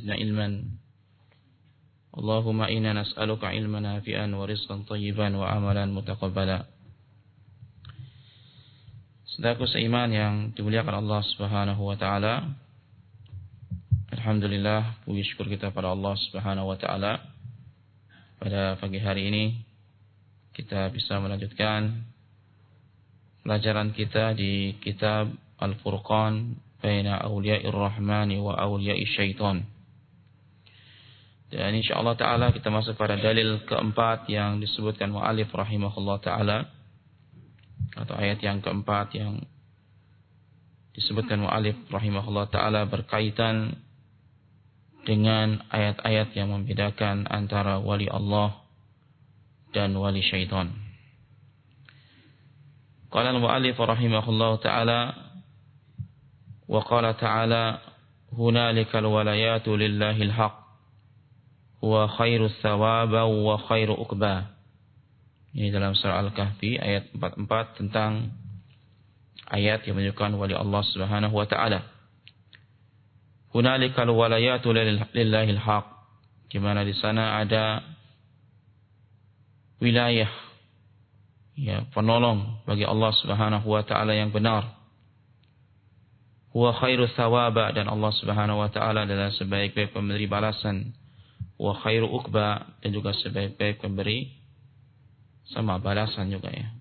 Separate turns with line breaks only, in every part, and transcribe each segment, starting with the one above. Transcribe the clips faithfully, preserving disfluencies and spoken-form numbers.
zidna ilman. Allahumma inna nas'aluka ilman nafi'an wa rizqan thayyiban wa amalan mutaqabbala. Saudaraku seiman yang dimuliakan Allah Subhanahu wa taala. Alhamdulillah, puji syukur kita pada Allah Subhanahu wa taala. Pada pagi hari ini kita bisa melanjutkan pelajaran kita di kitab Al-Furqan baina awliya'ir rahmani wa awliya'i syaitan. Dan insyaallah taala kita masuk pada dalil keempat yang disebutkan mu'allif rahimahullah taala, atau ayat yang keempat yang disebutkan mu'allif rahimahullah taala berkaitan dengan ayat-ayat yang membedakan antara wali Allah dan wali syaitan. Qala al-mu'allif rahimahullah taala wa qala ta'ala hunalikal walayatu lillahil haq huwa khairus thawaba wa khairu uqba. Ini dalam surah Al-Kahfi ayat empat puluh empat tentang ayat yang menunjukkan wali Allah Subhanahu wa taala. Hunalikal walayatu lillahil haq, di mana di sana ada wilayah, ya, penolong bagi Allah Subhanahu wa taala yang benar. Huwa khairu thawaba, dan Allah Subhanahu wa taala adalah sebaik-baik pemberi balasan. Wa khairu uqba, dan juga sebaik-baik pemberi sama balasan juga, ya.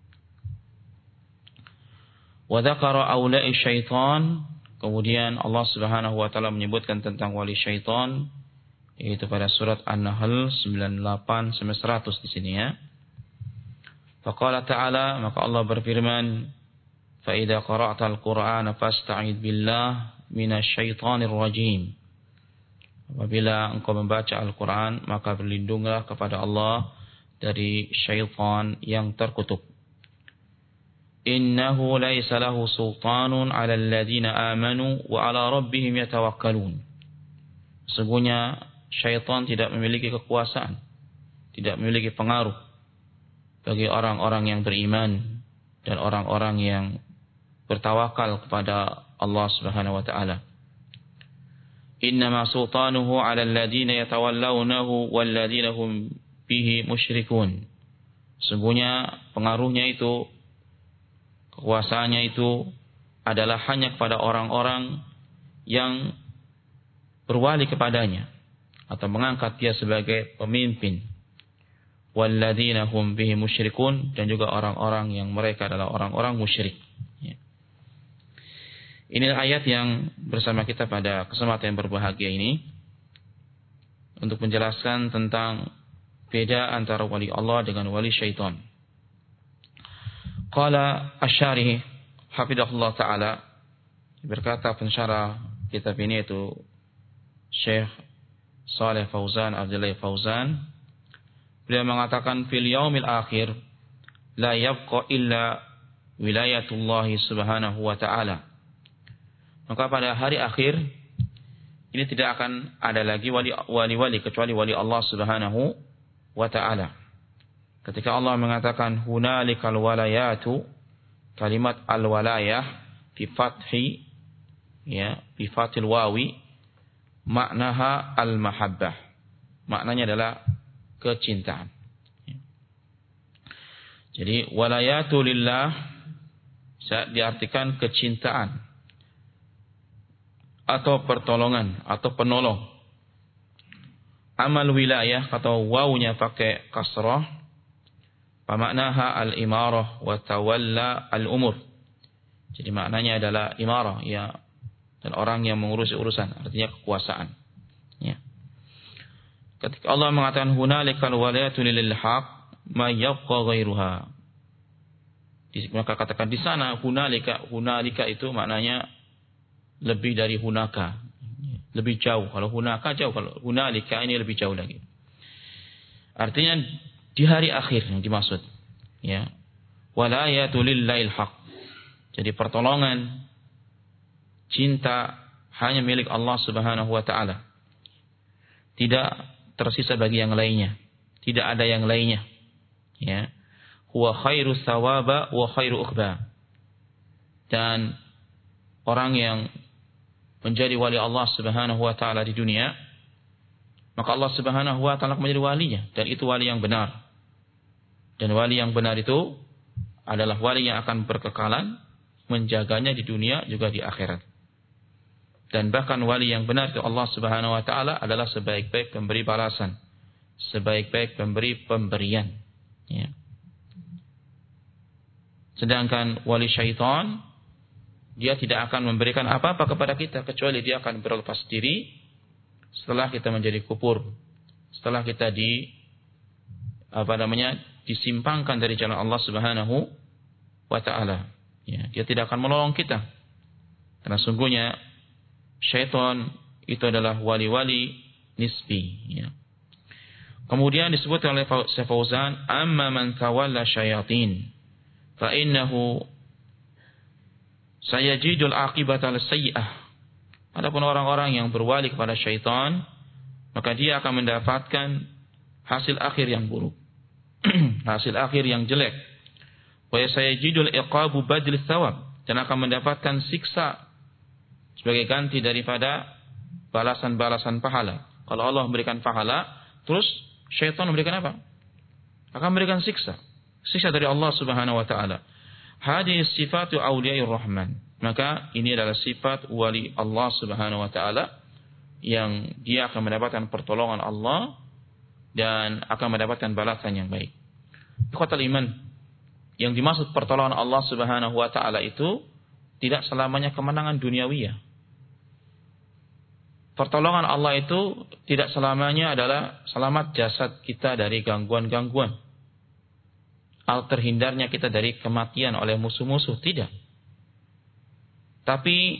Wa dzakara awla'i syaitan, kemudian Allah Subhanahu wa taala menyebutkan tentang wali syaitan, yaitu pada surat An-Nahl sembilan puluh delapan sampai seratus di sini, ya. Faqala ta'ala, maka Allah berfirman, fa idza qara'tal qur'ana fasta'id billah minasyaitonir rajim. Apabila engkau membaca Al-Qur'an, maka berlindunglah kepada Allah dari syaitan yang terkutuk. Innahu laisa lahu sultanun 'alal ladzina amanu wa 'ala rabbihim yatawakkalun. Sesungguhnya syaitan tidak memiliki kekuasaan, tidak memiliki pengaruh bagi orang-orang yang beriman dan orang-orang yang bertawakal kepada Allah Subhanahu wa taala. Innama sultanuhu 'alal ladzina yatawallawnahu wal ladzina hum bihi musyrikun. Sesungguhnya pengaruhnya itu, kekuasaannya itu adalah hanya kepada orang-orang yang berwali kepadanya atau mengangkat dia sebagai pemimpin. Walladzina hum bihi musyrikun, dan juga orang-orang yang mereka adalah orang-orang musyrik. Ya. Inilah ayat yang bersama kita pada kesempatan yang berbahagia ini untuk menjelaskan tentang beda antara wali Allah dengan wali syaitan. Qala asy-syarih hafidhahullah taala, berkata pensyarah kitab ini itu Syekh Shalih Fauzan Abdullah Fauzan, beliau mengatakan fil yaumil akhir la yabqa illa wilayatullah subhanahu wa ta'ala. Maka pada hari akhir ini tidak akan ada lagi wali-wali kecuali wali Allah Subhanahu wa ta'ala. Ketika Allah mengatakan hunalikal walayatu, kalimat al-walayah fi fathi, ya, fi fathil wawi, maknaha al-mahabbah. Maknanya adalah kecintaan. Jadi walayatu lillah bisa diartikan kecintaan atau pertolongan atau penolong. Amal wilayah atau wawunya pakai kasrah, pamaknaha al-imarah wa tawalla al-umur. Jadi maknanya adalah imarah, ya, dan orang yang mengurusi urusan, artinya kekuasaan, ya. Ketika Allah mengatakan hunalikal walayatu lil haq ma yabqa ghairuha, maka katakan di sana hunalika, hunalika itu maknanya lebih dari hunaka, lebih jauh. Kalau hunaka jauh, kalau hunalika ini lebih jauh lagi. Artinya di hari akhir yang dimaksud, ya. Walayatu lillahil haq. Jadi pertolongan, cinta hanya milik Allah Subhanahu wa taala. Tidak tersisa bagi yang lainnya. Tidak ada yang lainnya. Ya. Huwa khairu thawaba wa khairu uqba. Dan orang yang menjadi wali Allah Subhanahu wa taala di dunia, maka Allah Subhanahu wa taala menjadi walinya, dan itu wali yang benar. Dan wali yang benar itu adalah wali yang akan berkekalan menjaganya di dunia juga di akhirat. Dan bahkan wali yang benar itu Allah Subhanahu wa taala adalah sebaik-baik pemberi balasan, sebaik-baik pemberi pemberian, ya. Sedangkan wali syaitan, dia tidak akan memberikan apa-apa kepada kita kecuali dia akan berlepas diri setelah kita menjadi kufur, setelah kita di apa namanya disimpangkan dari jalan Allah Subhanahu wa taala. Ya, dia tidak akan menolong kita. Karena sungguhnya syaitan itu adalah wali-wali nisbi, ya. Kemudian disebutkan oleh Syekh Fauzan, amma man tawalla syayatin fa innahu sayajidul aqibata as-sayyi'ah. Adapun orang-orang yang berwali kepada syaitan, maka dia akan mendapatkan hasil akhir yang buruk. Hasil akhir yang jelek. Wa sayajidul iqabu badl tsawab, dan akan mendapatkan siksa sebagai ganti daripada balasan-balasan pahala. Kalau Allah memberikan pahala, terus syaitan memberikan apa? Akan memberikan siksa. Siksa dari Allah Subhanahu wa taala. Hadis sifatu awliyair rahman. Maka ini adalah sifat wali Allah Subhanahu wa taala yang dia akan mendapatkan pertolongan Allah dan akan mendapatkan balasan yang baik. Ikhwatal iman, yang dimaksud pertolongan Allah Subhanahu wa taala itu tidak selamanya kemenangan duniawiyah. Pertolongan Allah itu tidak selamanya adalah selamat jasad kita dari gangguan-gangguan, al terhindarnya kita dari kematian oleh musuh-musuh, tidak. Tapi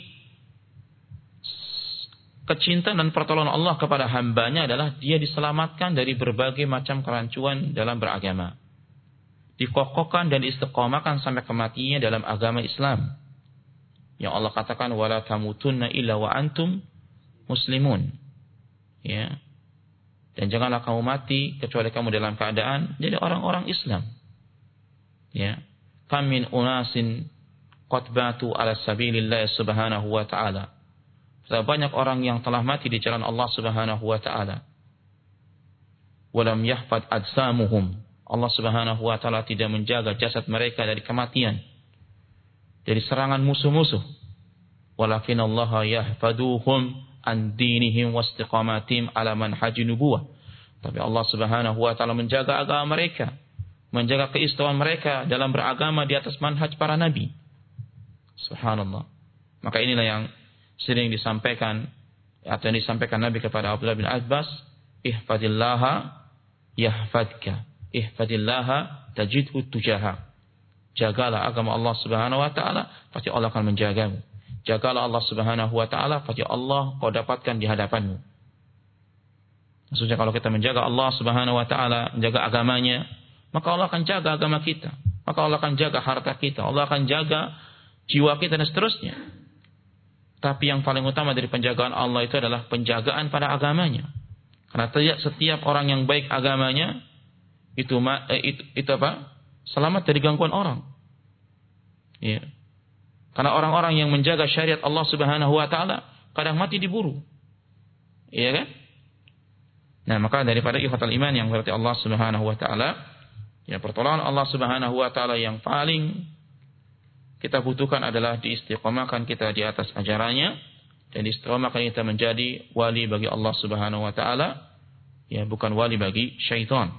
kecintaan dan pertolongan Allah kepada hambanya adalah dia diselamatkan dari berbagai macam kerancuan dalam beragama, dikokohkan dan istiqomahkan sampai kematiannya dalam agama Islam, yang Allah katakan wala tamutunna illa wa antum muslimun, ya. Dan janganlah kamu mati kecuali kamu dalam keadaan jadi orang-orang Islam. Ya, kam min unasin qad batu ala sabilillah subhanahu wa ta'ala. Banyak orang yang telah mati di jalan Allah Subhanahu wa ta'ala. Walam yahfad ajsamuhum. Allah Subhanahu wa ta'ala tidak menjaga jasad mereka dari kematian, dari serangan musuh-musuh. Walakin Allah yahfaduhum an dinihim wastiqamatihim ala manhajin nubuwah. Tapi Allah Subhanahu wa ta'ala menjaga agama mereka, menjaga keistiwaan mereka dalam beragama di atas manhaj para nabi. Subhanallah. Maka inilah yang sering disampaikan atau yang disampaikan Nabi kepada Abdullah bin Abbas, ihfadillaha yahfadka, ihfadillaha tajidhu tujaha. Jagalah agama Allah Subhanahu wa taala, pasti Allah akan menjagamu. Jagalah Allah Subhanahu wa taala, pasti Allah kau dapatkan di hadapanmu. Maksudnya kalau kita menjaga Allah Subhanahu wa taala, menjaga agamanya, maka Allah akan jaga agama kita, maka Allah akan jaga harta kita, Allah akan jaga jiwa kita dan seterusnya. Tapi yang paling utama dari penjagaan Allah itu adalah penjagaan pada agamanya. Karena tidak setiap orang yang baik agamanya itu eh, itu, itu apa? Selamat dari gangguan orang. Ya. Karena orang-orang yang menjaga syariat Allah Subhanahu wa taala kadang mati diburu. Iya kan? Nah, maka daripada ikhwatal iman yang berarti Allah Subhanahu wa taala, ya, pertolongan Allah Subhanahu wa taala yang paling kita butuhkan adalah diistiqomahkan kita di atas ajarannya dan diistiqomahkan kita menjadi wali bagi Allah Subhanahu wa taala, ya, bukan wali bagi syaitan.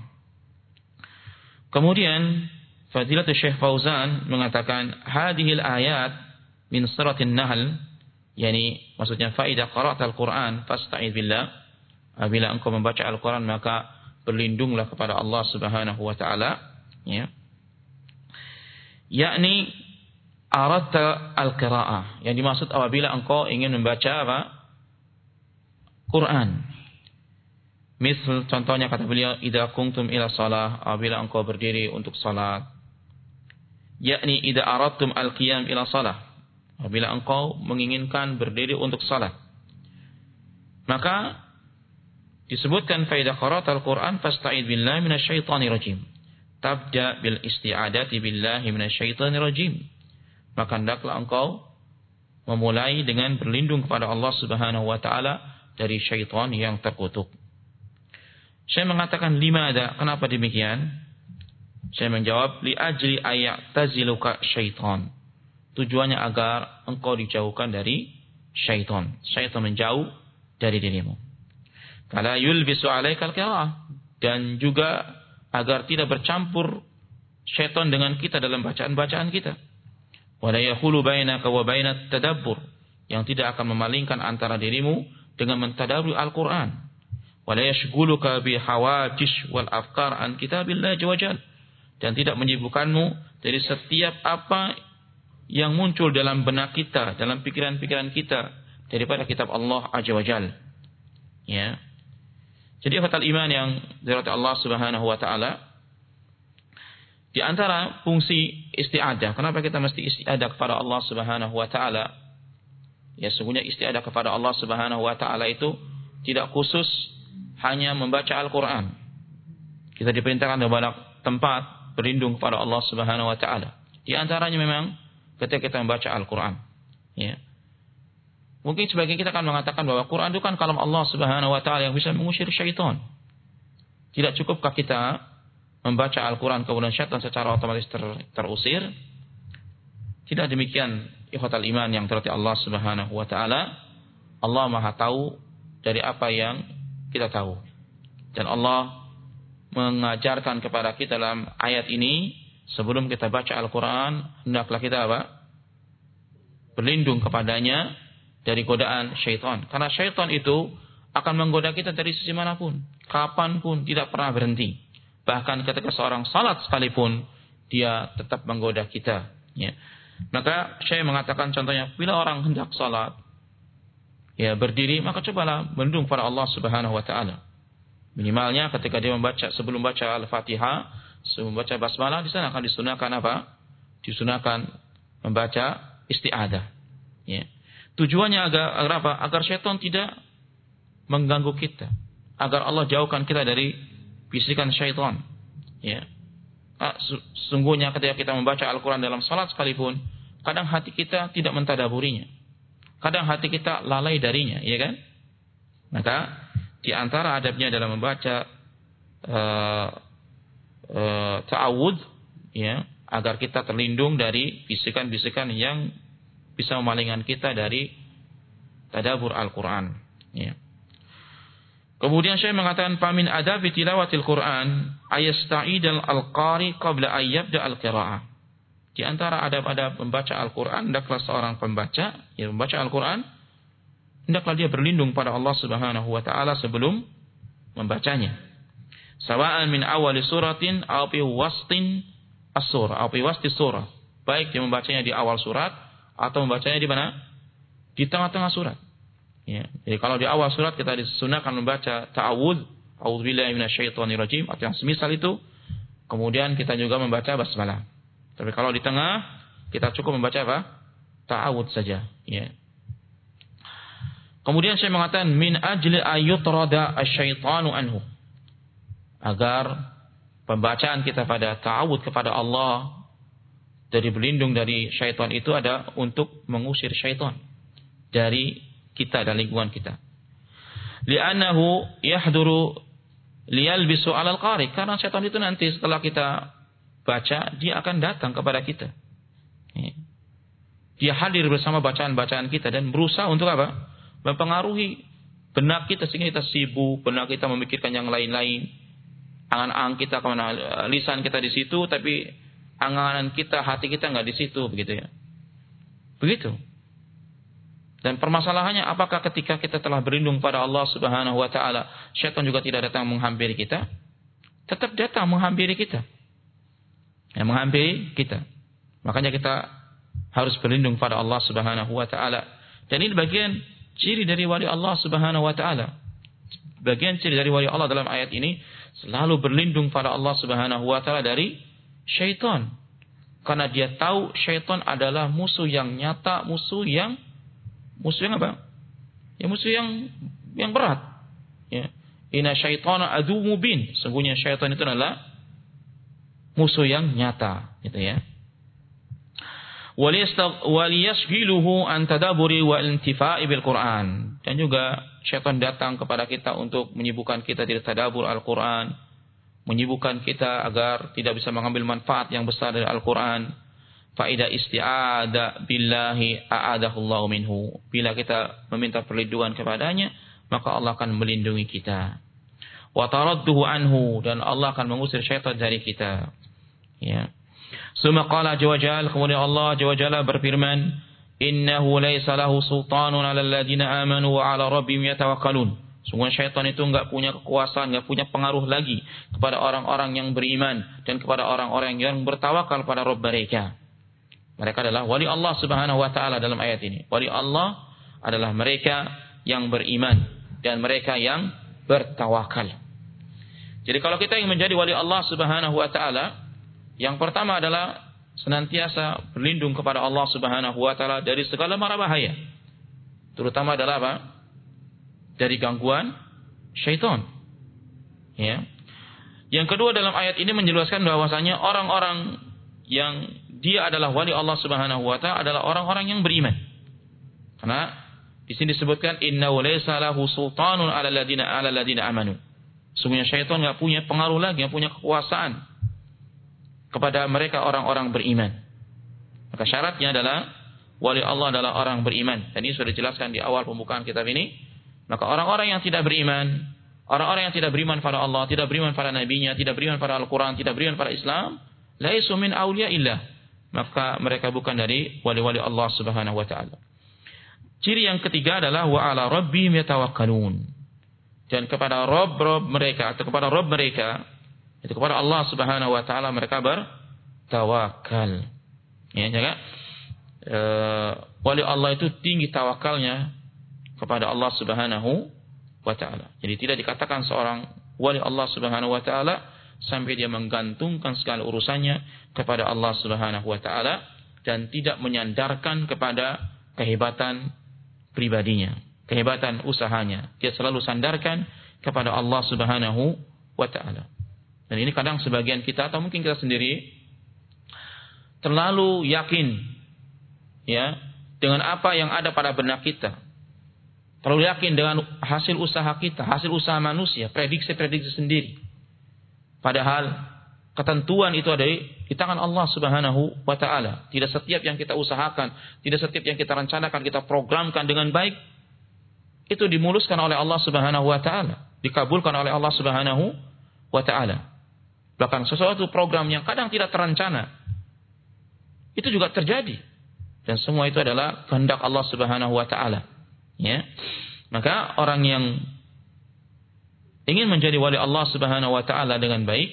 Kemudian Fadilatul Syekh Fauzan mengatakan hadhil ayat min suratin Nahl, yakni maksudnya faidah qara'atal Quran fasta'idz billah, apabila engkau membaca Al-Quran maka berlindunglah kepada Allah Subhanahu wa taala, ya. Yakni aradta al-qira'ah, yang dimaksud apabila engkau ingin membaca apa? Quran. Misal contohnya kata beliau, idza kuntum ila shalah, apabila engkau berdiri untuk salat. Yakni idza aradtum al-qiyam ila shalah, apabila engkau menginginkan berdiri untuk salat. Maka disebutkan faidah qara'atal Quran fasta'id billahi minasyaitonir rajim. Tabda bil isti'adati billahi minasyaitonir rajim. Maka hendaklah engkau memulai dengan berlindung kepada Allah Subhanahu wa taala dari syaitan yang terkutuk. Saya mengatakan limada, kenapa demikian? Saya menjawab li ajli ayat taziluka syaitan. Tujuannya agar engkau dijauhkan dari syaitan. Syaitan menjauh dari dirimu. Kala yulbisu alaikal qiraah, dan juga agar tidak bercampur syaitan dengan kita dalam bacaan-bacaan kita. Wala yahulu bainaka wa bainat tadabbur, yang tidak akan memalingkan antara dirimu dengan mentadabbur Al-Qur'an. Wala yashghuluka bi hawadish wal afkar an kitabillah jawajal, dan tidak menyibukkanmu dari setiap apa yang muncul dalam benak kita, dalam pikiran-pikiran kita daripada kitab Allah Azza wa Jalla. Ya. Jadi fatal iman yang dirahmati Allah Subhanahu wa taala, di antara fungsi isti'adah, kenapa kita mesti isti'adah kepada Allah Subhanahu wa taala? Ya, sesungguhnya isti'adah kepada Allah Subhanahu wa taala itu tidak khusus hanya membaca Al-Qur'an. Kita diperintahkan di banyak tempat berlindung kepada Allah Subhanahu wa taala. Di antaranya memang ketika kita membaca Al-Qur'an. Ya. Mungkin sebagian kita akan mengatakan bahwa Quran itu kan kalam Allah Subhanahu wa taala yang bisa mengusir syaitan. Tidak cukupkah kita membaca Al-Quran kemudian syaitan secara otomatis ter, terusir? Tidak demikian, ikhwatal iman yang dirahmati Allah Subhanahu wa taala. Allah Maha tahu dari apa yang kita tahu. Dan Allah mengajarkan kepada kita dalam ayat ini, sebelum kita baca Al-Quran, hendaklah kita apa? Berlindung kepadanya dari godaan syaitan. Karena syaitan itu akan menggoda kita dari sisi manapun, kapanpun, tidak pernah berhenti. Bahkan ketika seorang salat sekalipun, dia tetap menggoda kita. Ya. Maka saya mengatakan contohnya, bila orang hendak salat, ya berdiri, maka cobalah berlindung kepada Allah Subhanahu wa taala. Minimalnya ketika dia membaca, sebelum baca Al-Fatihah, sebelum membaca basmalah, di sana akan disunahkan apa? Disunahkan membaca isti'adah. Ya. Tujuannya agar, agar apa? Agar syaitan tidak mengganggu kita, agar Allah jauhkan kita dari bisikan syaitan. Ya. Sesungguhnya ketika kita membaca Al-Quran dalam salat sekalipun, kadang hati kita tidak mentadaburinya, kadang hati kita lalai darinya, ya kan? Maka di antara adabnya dalam membaca uh, uh, ta'awud, ya, agar kita terlindung dari bisikan-bisikan yang bisa memalingkan kita dari tadabbur Al-Quran. Ya. Kemudian saya mengatakan pamin adabi tilawatil Quran ayasta'idal al-qari qabla ayyabda al-qira'ah. Di antara adab-adab membaca Al-Quran, hendaklah seorang pembaca yang membaca Al-Quran, hendaklah dia berlindung pada Allah Subhanahu wa taala sebelum membacanya. Sawa'an min awali suratin aw fi wastin as-surah, aw fi wasti surah. Baik dia membacanya di awal surat atau membacanya di mana? Di tengah-tengah surat. Ya. Jadi kalau di awal surat kita disunahkan membaca ta'awudz, a'udzubillahi minasyaitonirrajim atau yang semisal itu. Kemudian kita juga membaca basmalah. Tapi kalau di tengah kita cukup membaca apa? Ta'awudz saja. Ya. Kemudian saya mengatakan min ajli ayyutrada asyaitanu anhu. Agar pembacaan kita pada ta'awudz kepada Allah dari berlindung dari syaitan itu ada untuk mengusir syaitan dari kita dan lingkungan kita. Li'annahu yahduru liyalbisu 'alal qari, karena syaitan itu nanti setelah kita baca dia akan datang kepada kita. Dia hadir bersama bacaan-bacaan kita dan berusaha untuk apa? Mempengaruhi benak kita sehingga kita sibuk, benak kita memikirkan yang lain-lain. Angan-angan kita kemana, lisan kita di situ, tapi angan kita, hati kita nggak di situ, begitu ya. Begitu. Dan permasalahannya, apakah ketika kita telah berlindung pada Allah Subhanahu wa taala, syaitan juga tidak datang menghampiri kita? Tetap datang menghampiri kita. Ya, menghampiri kita. Makanya kita harus berlindung pada Allah Subhanahu wa taala. Dan ini bagian ciri dari wali Allah Subhanahu wa taala. Bagian ciri dari wali Allah dalam ayat ini selalu berlindung pada Allah Subhanahu wa taala dari syaitan. Karena dia tahu syaitan adalah musuh yang nyata, musuh yang musuh yang apa? Ya musuh yang yang berat. Ya. Inna syaitana adu mubin. Sungguhnya syaitan itu adalah musuh yang nyata, gitu ya. waliyashghiluhu an tadabburi wa intifa'i bil Qur'an. Dan juga syaitan datang kepada kita untuk menyibukkan kita dari tadabbur Al-Qur'an, menyibukkan kita agar tidak bisa mengambil manfaat yang besar dari Al-Qur'an. Fa idza isti'ada billahi a'adahullahu minhu. Bila kita meminta perlindungan kepadanya, maka Allah akan melindungi kita. Wa taradduhu anhu, dan Allah akan mengusir syaitan dari kita. Ya. Summa qala jawajal, kemudian Allah jawajalla berfirman, innahu laysa lahu sultanun 'alal ladzina amanu wa 'ala rabbihim yatawakkalun. Sungguh syaitan itu enggak punya kekuasaan, enggak punya pengaruh lagi kepada orang-orang yang beriman dan kepada orang-orang yang bertawakal pada Rabb mereka. Mereka adalah wali Allah Subhanahu wa taala dalam ayat ini. Wali Allah adalah mereka yang beriman dan mereka yang bertawakal. Jadi kalau kita ingin menjadi wali Allah Subhanahu wa taala, yang pertama adalah senantiasa berlindung kepada Allah Subhanahu wa taala dari segala mara bahaya. Terutama adalah apa? Dari gangguan syaitan. Ya. Yang kedua, dalam ayat ini menjelaskan bahwasanya orang-orang yang dia adalah wali Allah Subhanahu wa taala adalah orang-orang yang beriman. Karena di sini disebutkan innahu laysa lahu sultanun 'alal ladzina 'alal ladzina amanu. Sungguhnya syaitan enggak punya pengaruh lagi, enggak punya kekuasaan kepada mereka orang-orang beriman. Maka syaratnya adalah wali Allah adalah orang beriman. Dan ini sudah dijelaskan di awal pembukaan kitab ini. Maka orang-orang yang tidak beriman, orang-orang yang tidak beriman pada Allah, tidak beriman pada nabinya, tidak beriman pada Al-Quran, tidak beriman pada Islam, laisu min awliyaillah. Maka mereka bukan dari wali-wali Allah Subhanahu wa taala. Ciri yang ketiga adalah wa 'ala rabbihim yatawakkalun. Dan kepada Rabb-Rabb mereka atau kepada Rabb mereka, itu kepada Allah Subhanahu wa taala mereka bertawakal. Ya, jangan e, wali Allah itu tinggi tawakalnya kepada Allah Subhanahu wa taala. Jadi tidak dikatakan seorang wali Allah Subhanahu wa taala sampai dia menggantungkan segala urusannya kepada Allah Subhanahu wa taala dan tidak menyandarkan kepada kehebatan pribadinya, kehebatan usahanya. Dia selalu sandarkan kepada Allah Subhanahu wa taala. Dan ini kadang sebagian kita atau mungkin kita sendiri terlalu yakin ya dengan apa yang ada pada benak kita. Terlalu yakin dengan hasil usaha kita, hasil usaha manusia, prediksi-prediksi sendiri. Padahal ketentuan itu ada di tangan Allah Subhanahu wa taala. Tidak setiap yang kita usahakan, tidak setiap yang kita rencanakan, kita programkan dengan baik itu dimuluskan oleh Allah Subhanahu wa taala, dikabulkan oleh Allah Subhanahu wa taala. Bahkan sesuatu program yang kadang tidak terencana itu juga terjadi, dan semua itu adalah kehendak Allah Subhanahu wa taala. Ya. Maka orang yang ingin menjadi wali Allah Subhanahu wa taala dengan baik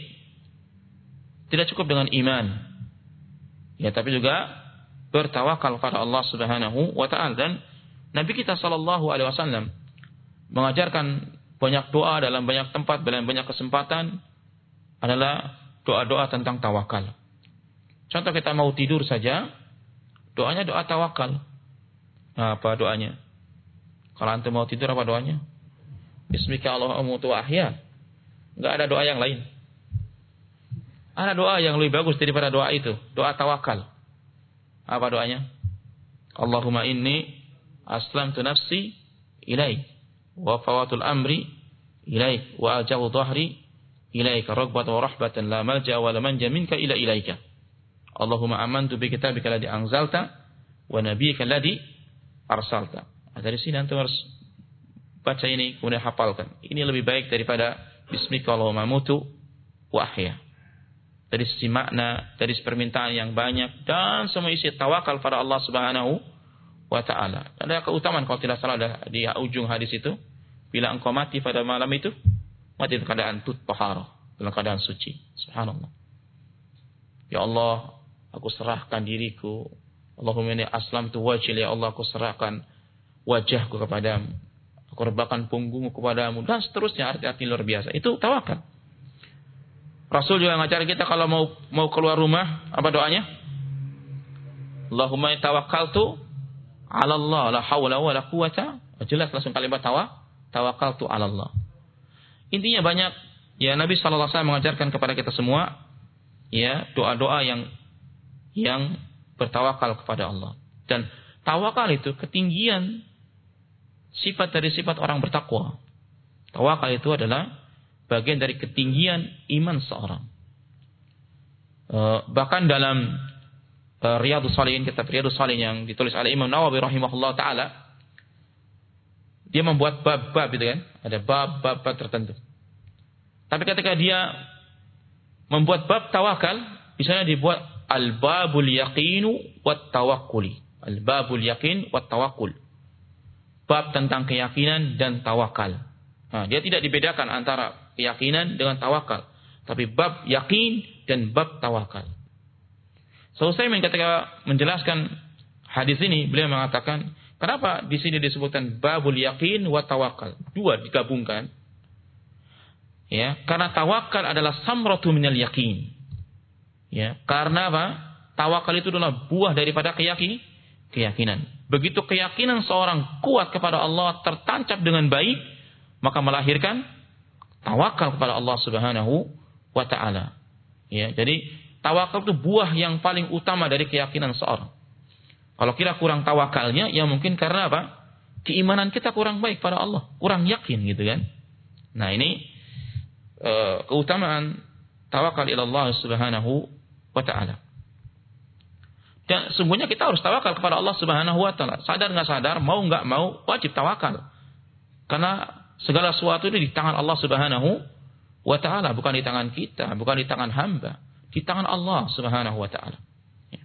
tidak cukup dengan iman. Ya, tapi juga bertawakal pada Allah Subhanahu wa taala. Dan Nabi kita sallallahu alaihi wasallam mengajarkan banyak doa dalam banyak tempat, dalam banyak kesempatan adalah doa-doa tentang tawakal. Contoh kita mau tidur saja, doanya doa tawakal. Nah, apa doanya? Kalau antum mau tidur apa doanya? Bismika Allahumma amutu wa ahya. Enggak ada doa yang lain. Ada doa yang lebih bagus daripada doa itu, doa tawakal. Apa doanya? Allahumma inni aslamtu nafsi ilaik wa fawatul amri ilaik wa ajabu dhahri ilaika raghbatan wa rahbatan la malja wa la manja minka ila ilaika. Allahumma amantu bi kitabika alladhi anzalta wa nabiyyika alladhi arsalta. Dari sini antum harus baca ini kemudian hafalkan. Ini lebih baik daripada bismika Allahumma amutu wa ahya. Dari sisi makna, dari sisi permintaan yang banyak dan semua isi tawakal pada Allah Subhanahu wa taala. Ada keutamaan kalau tidak salah ada di ujung hadis itu, bila engkau mati pada malam itu mati dalam keadaan taharah, dalam keadaan suci. Subhanallah. Ya Allah, aku serahkan diriku. Allahumma inni aslamtu wajhi, ya Allah, aku serahkan wajahku kepadamu. Aku rebahkan punggungku kepadamu dan seterusnya, arti-arti luar biasa. Itu tawakal. Rasul juga ngajar kita kalau mau mau keluar rumah, apa doanya? Allahumma tawakkaltu 'ala Allah, la haula wa la quwata. Jelas langsung kalimat tawa, tawakkaltu 'ala Allah. Intinya banyak ya, Nabi sallallahu alaihi wasallam mengajarkan kepada kita semua ya doa-doa yang yang bertawakal kepada Allah. Dan tawakal itu ketinggian sifat dari sifat orang bertakwa. Tawakal itu adalah bagian dari ketinggian iman seorang. E, bahkan dalam e, Riyadhus Shalihin, kitab Riyadhus Shalihin yang ditulis oleh Imam Nawawi rahimahullah ta'ala, dia membuat bab-bab gitu kan. Ada bab-bab tertentu. Tapi ketika dia membuat bab tawakal, misalnya dibuat al-babul yaqinu wat tawakkuli. Al-babul yaqin wat tawakkul. Bab tentang keyakinan dan tawakal. Nah, dia tidak dibedakan antara keyakinan dengan tawakal, tapi bab yakin dan bab tawakal. So, saya ketika menjelaskan hadis ini, beliau mengatakan, kenapa di sini disebutkan babul yakin wa tawakal? Dua digabungkan. Ya, karena tawakal adalah samratu minal yakin. Ya, karena apa? Tawakal itu adalah buah daripada keyakin, keyakinan. Begitu keyakinan seorang kuat kepada Allah tertancap dengan baik, maka melahirkan tawakal kepada Allah Subhanahu wa taala. Ya, jadi tawakal itu buah yang paling utama dari keyakinan seorang. Kalau kita kurang tawakalnya, ya mungkin karena apa? Keimanan kita kurang baik pada Allah, kurang yakin gitu kan. Nah, ini uh, keutamaan tawakal ila Allah Subhanahu wa taala. Dan sungguhnya kita harus tawakal kepada Allah Subhanahu wa taala. Sadar enggak sadar, mau enggak mau, wajib tawakal. Karena segala sesuatu itu di tangan Allah Subhanahu wa taala, bukan di tangan kita, bukan di tangan hamba, di tangan Allah Subhanahu wa taala. Ya.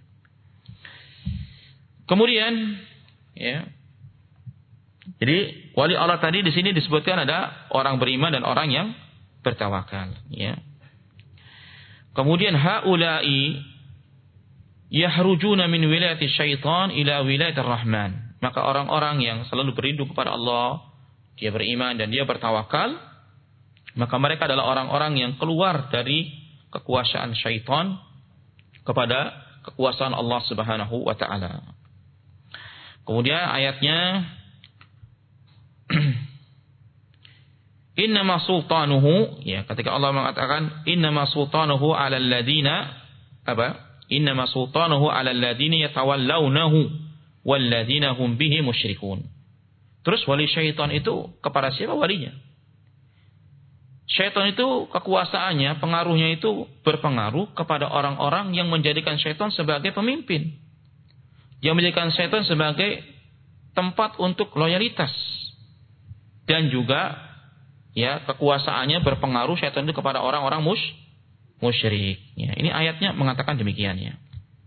Kemudian, ya. Jadi wali Allah tadi di sini disebutkan ada orang beriman dan orang yang bertawakal, ya. Kemudian haula'i yahrujuna min wilayati syaitan ila wilayatir rahman. Maka orang-orang yang selalu berlindung kepada Allah, dia beriman dan dia bertawakal, maka mereka adalah orang-orang yang keluar dari kekuasaan syaitan kepada kekuasaan Allah Subhanahu wa taala. Kemudian ayatnya innama sultanuhu, ya, ketika Allah mengatakan innama sultanuhu 'alal ladina apa? Innama sultanuhu 'alal ladina yatawallawnahu wal ladina hum bihi musyrikun. Terus wali syaitan itu kepada siapa walinya? Syaitan itu kekuasaannya, pengaruhnya itu berpengaruh kepada orang-orang yang menjadikan syaitan sebagai pemimpin. Yang menjadikan syaitan sebagai tempat untuk loyalitas. Dan juga ya kekuasaannya berpengaruh syaitan itu kepada orang-orang mus, musyrik. Ya, ini ayatnya mengatakan demikian ya.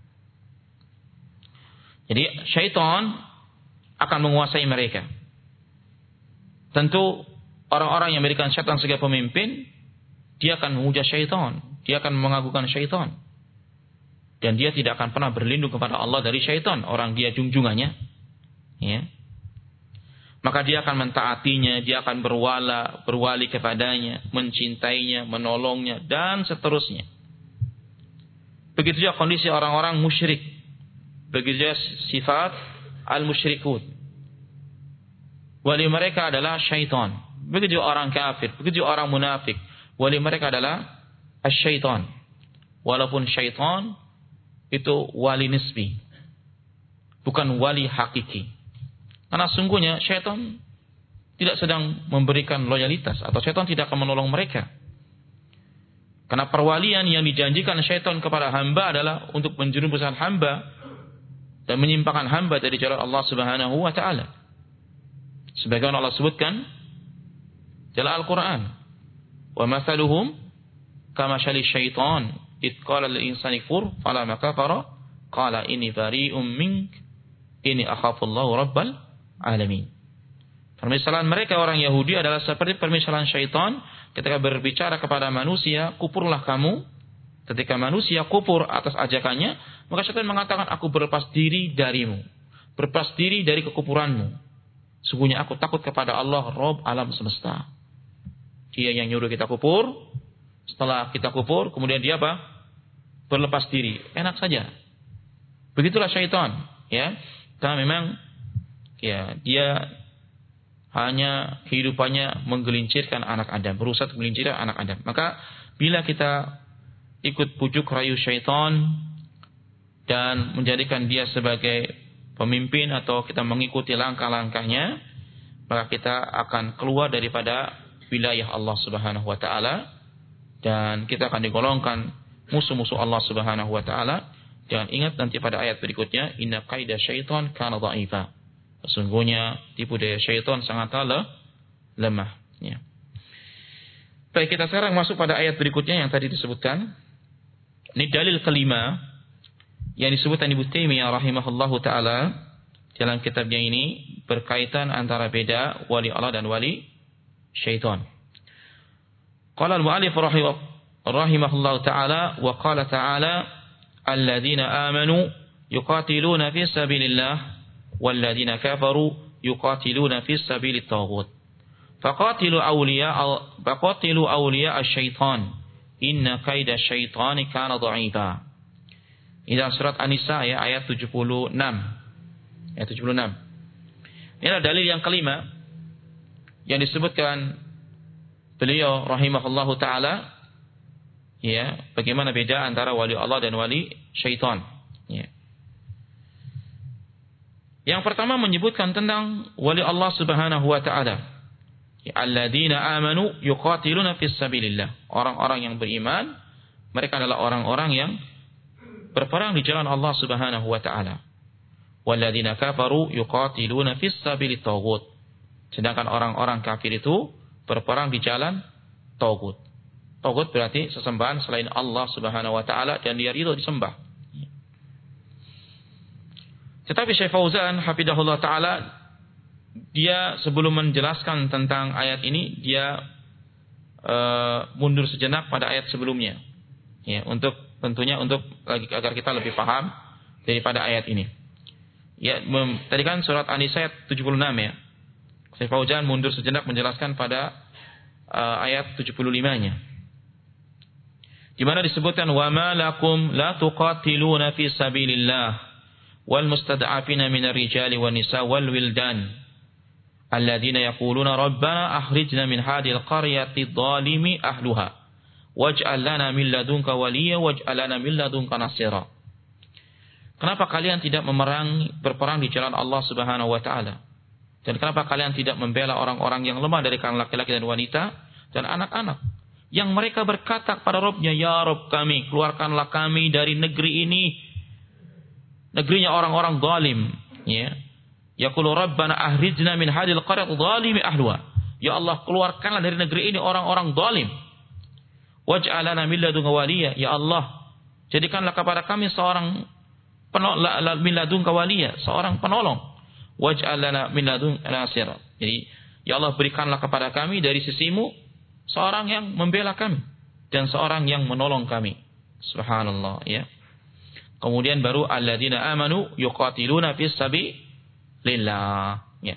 Jadi syaitan akan menguasai mereka. Tentu orang-orang yang memberikan syaitan sebagai pemimpin, dia akan memuja syaitan, dia akan mengagungkan syaitan. Dan dia tidak akan pernah berlindung kepada Allah dari syaitan, orang dia junjungannya. Ya. Maka dia akan mentaatinya, dia akan berwala, berwali kepadanya, mencintainya, menolongnya, dan seterusnya. Begitu juga kondisi orang-orang musyrik. Begitu juga sifat al-musyrikun. Wali mereka adalah syaitan. Begitu orang kafir, begitu orang munafik. Wali mereka adalah asy-syaitan. Walaupun syaitan itu wali nisbi, bukan wali hakiki. Karena sungguhnya syaitan tidak sedang memberikan loyalitas, atau syaitan tidak akan menolong mereka. Karena perwalian yang dijanjikan syaitan kepada hamba adalah untuk menjerumuskan hamba dan menyimpangkan hamba dari jalan Allah Subhanahu wa taala. Sebagaimana Allah sebutkan dalam Al-Quran, wa mathaluhum kamathali syaitan id qala lil insani kfur falamma kafara qala inni bari'um mink inni akhafullahu rabbal alamin. Permisalan mereka orang Yahudi adalah seperti permisalan syaitan ketika berbicara kepada manusia, kufurlah kamu. Ketika manusia kufur atas ajakannya, maka syaitan mengatakan, aku berlepas diri darimu, berlepas diri dari kekufuranmu. Sungguhnya aku takut kepada Allah, Rabb alam semesta. Dia yang nyuruh kita kufur. Setelah kita kufur, kemudian dia apa? Berlepas diri. Enak saja. Begitulah syaitan, ya. Karena memang ya dia hanya kehidupannya menggelincirkan anak Adam, berusaha menggelincirkan anak Adam. Maka bila kita ikut pujuk rayu syaitan dan menjadikan dia sebagai pemimpin atau kita mengikuti langkah-langkahnya, maka kita akan keluar daripada wilayah Allah Subhanahu wa taala dan kita akan digolongkan musuh-musuh Allah Subhanahu wa taala. Dan ingat nanti pada ayat berikutnya, inna qaida syaitan kana dha'ifa. Sesungguhnya tipu daya syaitan sangatlah lemah, ya. Baik, kita sekarang masuk pada ayat berikutnya yang tadi disebutkan. Ini dalil kelima yang disebutkan Ibnu Taimiyah rahimahullahu taala dalam kitabnya ini berkaitan antara beda wali Allah dan wali syaitan. Qala al-mu'allif rahimahullahu taala wa qala ta'ala alladzina amanu yuqatiluna fi sabilillah walladzina kafaru yuqatiluna fi sabilit taghut. Faqatilu awliya faqatilu awliya asy-syaitan inna kaida syaitani kana dha'ifa. Ini dalam surat An-Nisa ya, ayat tujuh puluh enam. Ayat tujuh puluh enam. Ini adalah dalil yang kelima yang disebutkan beliau rahimahullahu taala, ya, bagaimana beda antara wali Allah dan wali syaitan, ya. Yang pertama menyebutkan tentang wali Allah Subhanahu wa taala. Alladzina amanu yuqatiluna fis sabilillah. Orang-orang yang beriman, mereka adalah orang-orang yang berperang di jalan Allah Subhanahu wa taala. Walladzina kafaru yuqatiluna fis sabilit taghut. Sedangkan orang-orang kafir itu berperang di jalan taghut. Taghut berarti sesembahan selain Allah Subhanahu wa taala dan dia ridho disembah. Tetapi Syekh Fauzan hafidahullah taala, dia sebelum menjelaskan tentang ayat ini, dia uh, mundur sejenak pada ayat sebelumnya, ya, untuk tentunya untuk agar kita lebih paham daripada ayat ini. Ya, mem, tadi kan surat An-Nisa ayat tujuh puluh enam ya. Syekh Fauzan mundur sejenak menjelaskan pada uh, ayat tujuh puluh lima-nya. Di mana disebutkan wa ma lakum la tuqatiluna fi sabilillah wal mustad'afina minar rijali wan nisa wal wildan alladzina yaquluna rabbana akhrijna min hadhil qaryati dhalimi ahluha waj'al lana min ladunka waliyya waj'al lana min ladunka nasira. Kenapa kalian tidak memerangi berperang di jalan Allah Subhanahu wa taala? Dan kenapa kalian tidak membela orang-orang yang lemah dari kalangan laki-laki dan wanita dan anak-anak yang mereka berkata kepada Rabbnya, ya Rabb kami, keluarkanlah kami dari negeri ini, negerinya orang-orang zalim, ya. Yaqulu rabbana ahrijna min hadhil qaryati dhalimi ahluha. Ya Allah, keluarkanlah dari negeri ini orang-orang zalim. Waj'al lana min ladunka waliyya. Ya Allah, jadikanlah kepada kami seorang penolong, min ladunka waliyya, seorang penolong. Waj'al lana min ladunka nasira. Jadi, ya Allah, berikanlah kepada kami dari sisimu seorang yang membela kami dan seorang yang menolong kami. Subhanallah, ya. Kemudian baru alladzina amanu yuqatiluna fis sabilillah, ya.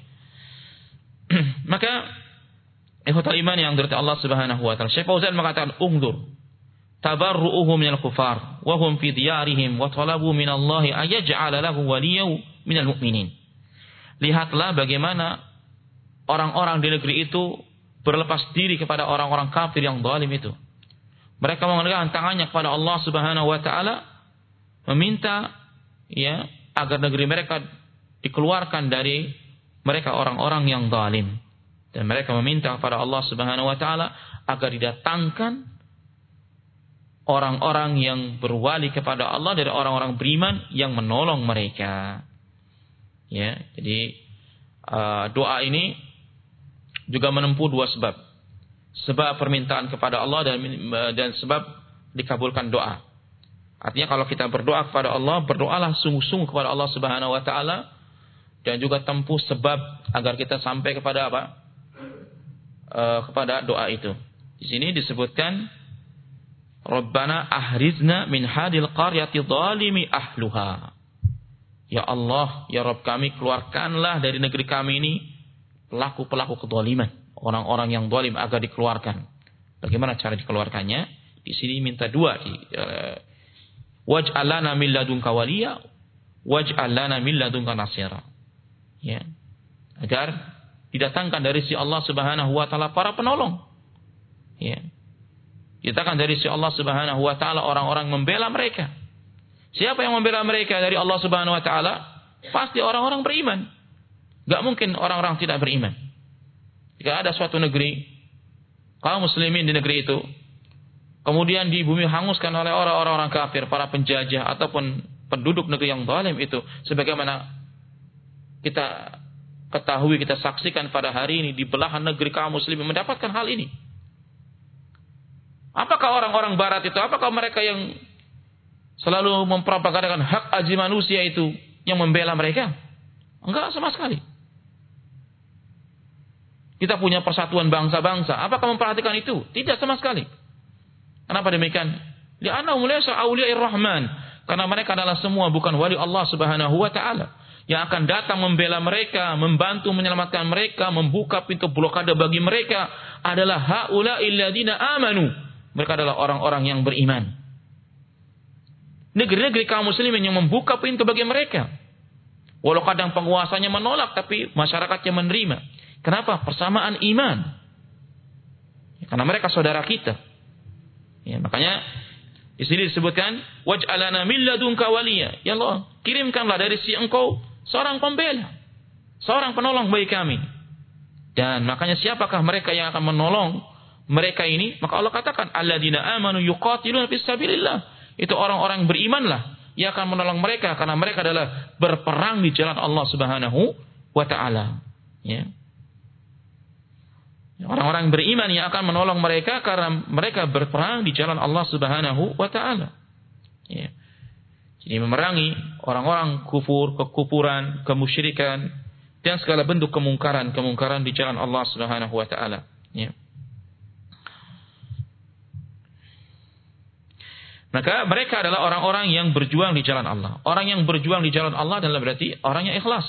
Maka ikhwatul iman yang dirahmati Allah Subhanahu wa taala, Syekh Fauzan mengatakan ungdur tabarru'uhum minal kufar wa hum fi diyarihim wa talabu minallahi ayaj'ala lahu waliyyan minal mu'minin. Lihatlah bagaimana orang-orang di negeri itu berlepas diri kepada orang-orang kafir yang zalim itu. Mereka mengangkat tangannya kepada Allah Subhanahu wa taala, meminta, ya, agar negeri mereka dikeluarkan dari mereka orang-orang yang zalim, dan mereka meminta kepada Allah Subhanahu wa taala agar didatangkan orang-orang yang berwali kepada Allah dari orang-orang beriman yang menolong mereka. Ya, jadi uh, doa ini juga menempuh dua sebab. Sebab permintaan kepada Allah dan dan sebab dikabulkan doa. Artinya kalau kita berdoa kepada Allah, berdoalah sungguh-sungguh kepada Allah Subhanahu wa taala, dan juga tempuh sebab agar kita sampai kepada apa? E, kepada doa itu. Di sini disebutkan Rabbana ahrizna min hadil qaryati dhalimi ahluha. Ya Allah, ya Rabb kami, keluarkanlah dari negeri kami ini pelaku-pelaku kezaliman, orang-orang yang zalim agar dikeluarkan. Bagaimana cara dikeluarkannya? Di sini minta dua, di uh, waj'al lana min ladunka waliyya waj'al lana min ladunka nasira. Ya. Agar didatangkan dari si Allah Subhanahu wa taala para penolong. Ya. Didatangkan dari si Allah Subhanahu wa taala orang-orang membela mereka. Siapa yang membela mereka dari Allah Subhanahu wa taala? Pasti orang-orang beriman. Enggak mungkin orang-orang tidak beriman. Jika ada suatu negeri, kaum muslimin di negeri itu, kemudian di bumi hanguskan oleh orang-orang kafir, para penjajah ataupun penduduk negeri yang zalim itu, sebagaimana kita ketahui, kita saksikan pada hari ini di belahan negeri kaum muslimin mendapatkan hal ini. Apakah orang-orang barat itu, apakah mereka yang selalu mempropagandakan hak asasi manusia itu yang membela mereka? Enggak sama sekali. Kita punya persatuan bangsa-bangsa. Apakah memperhatikan itu? Tidak sama sekali. Kenapa demikian? Li'annahum laysa awliya'ir rahman. Karena mereka adalah semua bukan wali Allah Subhanahu wa taala yang akan datang membela mereka, membantu menyelamatkan mereka, membuka pintu blokade bagi mereka adalah haula'il ladzina amanu. Mereka adalah orang-orang yang beriman. Negeri-negeri kaum muslimin yang membuka pintu bagi mereka. Walau kadang penguasanya menolak, tapi masyarakatnya menerima. Kenapa? Persamaan iman. Karena mereka saudara kita. Ya, makanya di sini disebutkan waj'alana min ladunka waliya. Ya Allah, kirimkanlah dari si engkau seorang pembela, seorang penolong bagi kami. Dan makanya siapakah mereka yang akan menolong mereka ini? Maka Allah katakan alladzina amanu yuqatiluna fis sabilillah. Itu orang-orang berimanlah yang akan menolong mereka karena mereka adalah berperang di jalan Allah Subhanahu wa taala. Ya. Orang-orang beriman yang akan menolong mereka karena mereka berperang di jalan Allah Subhanahu wa taala. Ya. Jadi memerangi orang-orang kufur, kekufuran, kemusyrikan dan segala bentuk kemungkaran-kemungkaran di jalan Allah Subhanahu wa taala. Ya. Maka mereka adalah orang-orang yang berjuang di jalan Allah. Orang yang berjuang di jalan Allah adalah berarti orang yang ikhlas.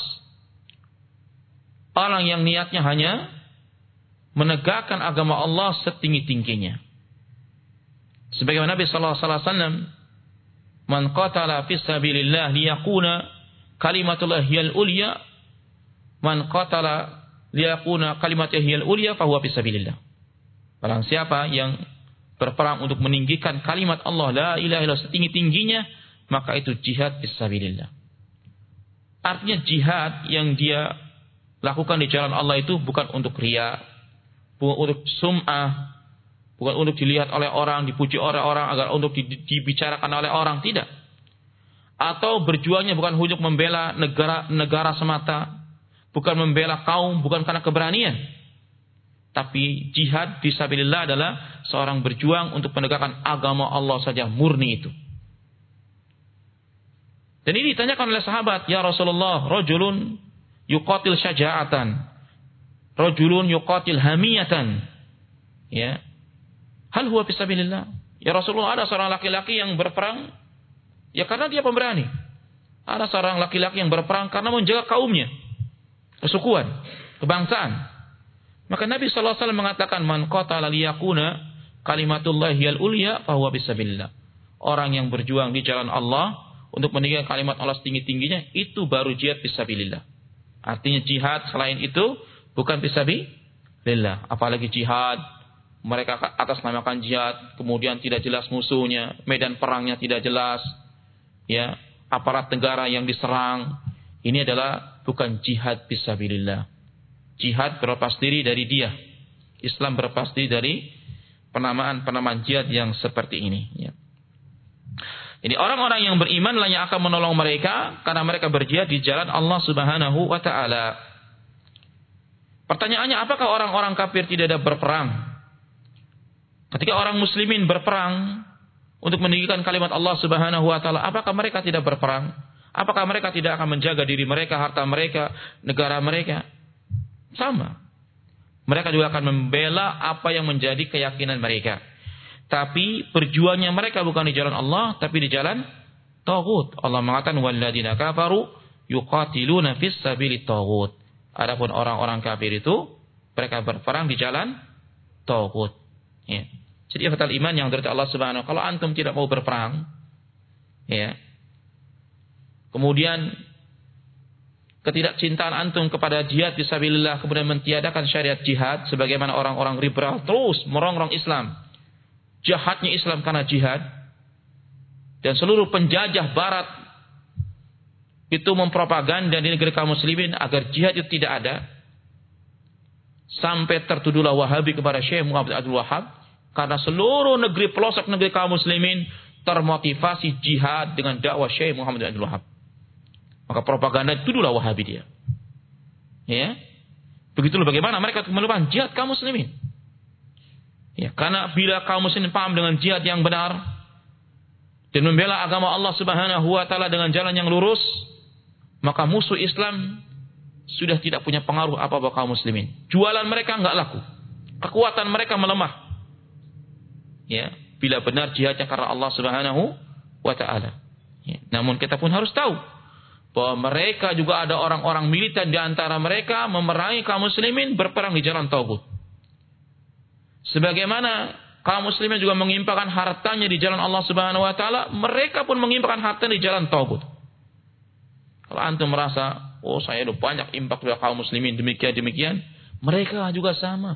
Orang yang niatnya hanya menegakkan agama Allah setinggi-tingginya. Sebagaimana Nabi sallallahu alaihi wasallam, "Man qatala fi sabilillah liyakuna kalimatullah hiyal ulya, man qatala liyakuna kalimatullah hiyal ulya fa huwa fi sabilillah." Barang siapa yang berperang untuk meninggikan kalimat Allah la ilaha illallah setinggi-tingginya, maka itu jihad fi sabilillah. Artinya jihad yang dia lakukan di jalan Allah itu bukan untuk riya, bukan untuk sum'ah, bukan untuk dilihat oleh orang, dipuji oleh orang, agar untuk dibicarakan oleh orang, tidak. Atau berjuangnya bukan untuk membela negara-negara semata, bukan membela kaum, bukan karena keberanian. Tapi jihad fisabilillah adalah seorang berjuang untuk penegakan agama Allah saja, murni itu. Dan ini ditanyakan oleh sahabat, "Ya Rasulullah, rajulun yuqatil syaja'atan, rajulun yuqatil hamiyatan." Ya. Hal huwa fisabilillah? Ya Rasulullah, ada seorang laki-laki yang berperang ya karena dia pemberani. Ada seorang laki-laki yang berperang karena menjaga kaumnya, kesukuan, kebangsaan. Maka Nabi sallallahu alaihi wasallam mengatakan, "Man qatala liyakuna kalimatullahi al-ulya fa huwa fisabilillah." Orang yang berjuang di jalan Allah untuk meninggikan kalimat Allah setinggi-tingginya, itu baru jihad fisabilillah. Artinya jihad selain itu bukan fisabilillah. Apalagi jihad mereka atas namakan jihad, kemudian tidak jelas musuhnya, medan perangnya tidak jelas, ya, aparat negara yang diserang. Ini adalah bukan jihad fisabilillah. Jihad berlepas diri dari dia. Islam berlepas diri dari penamaan-penamaan jihad yang seperti ini. Ya. Jadi orang-orang yang beriman lah yang akan menolong mereka karena mereka berjihad di jalan Allah Subhanahu wa taala. Pertanyaannya, apakah orang-orang kafir tidak ada berperang? Ketika orang muslimin berperang untuk meninggikan kalimat Allah Subhanahu wa taala, apakah mereka tidak berperang? Apakah mereka tidak akan menjaga diri mereka, harta mereka, negara mereka? Sama. Mereka juga akan membela apa yang menjadi keyakinan mereka. Tapi perjuangannya mereka bukan di jalan Allah, tapi di jalan taghut. Allah mengatakan walladzina kafaru yuqatiluna fis sabili taghut. Adapun orang-orang kafir itu mereka berperang di jalan taghut. Ya. Jadi fatal iman yang dari Allah Subhanahu wa taala, kalau antum tidak mau berperang, ya. Kemudian ketidakcintaan antum kepada jihad fisabilillah, kemudian mentiadakan syariat jihad sebagaimana orang-orang liberal terus merongrong Islam. Jahatnya Islam karena jihad. dan seluruh penjajah barat itu mempropaganda di negeri kaum muslimin agar jihad itu tidak ada, sampai tertuduhlah Wahabi kepada Syekh Muhammad Abdul Wahab, karena seluruh negeri pelosok negeri kaum muslimin termotivasi jihad dengan dakwah Syekh Muhammad Abdul Wahab. Maka propaganda tuduhlah Wahabi dia. Ya. Begitulah bagaimana mereka melupakan jihad kaum muslimin. Ya, karena bila kaum muslimin paham dengan jihad yang benar dan membela agama Allah Subhanahu wa taala dengan jalan yang lurus, maka musuh Islam sudah tidak punya pengaruh apa-apa kaum muslimin. Jualan mereka enggak laku. Kekuatan mereka melemah. Ya, bila benar jihadnya karena Allah Subhanahu wa taala. Ya, namun kita pun harus tahu bahwa mereka juga ada orang-orang militan di antara mereka memerangi kaum muslimin berperang di jalan tauhid. Sebagaimana kaum muslimin juga mengimpakkan hartanya di jalan Allah Subhanahu wa taala, mereka pun mengimpakkan hartanya di jalan tauhid. Kalau antum merasa, oh saya udah banyak impak dari kaum muslimin demikian-demikian, mereka juga sama.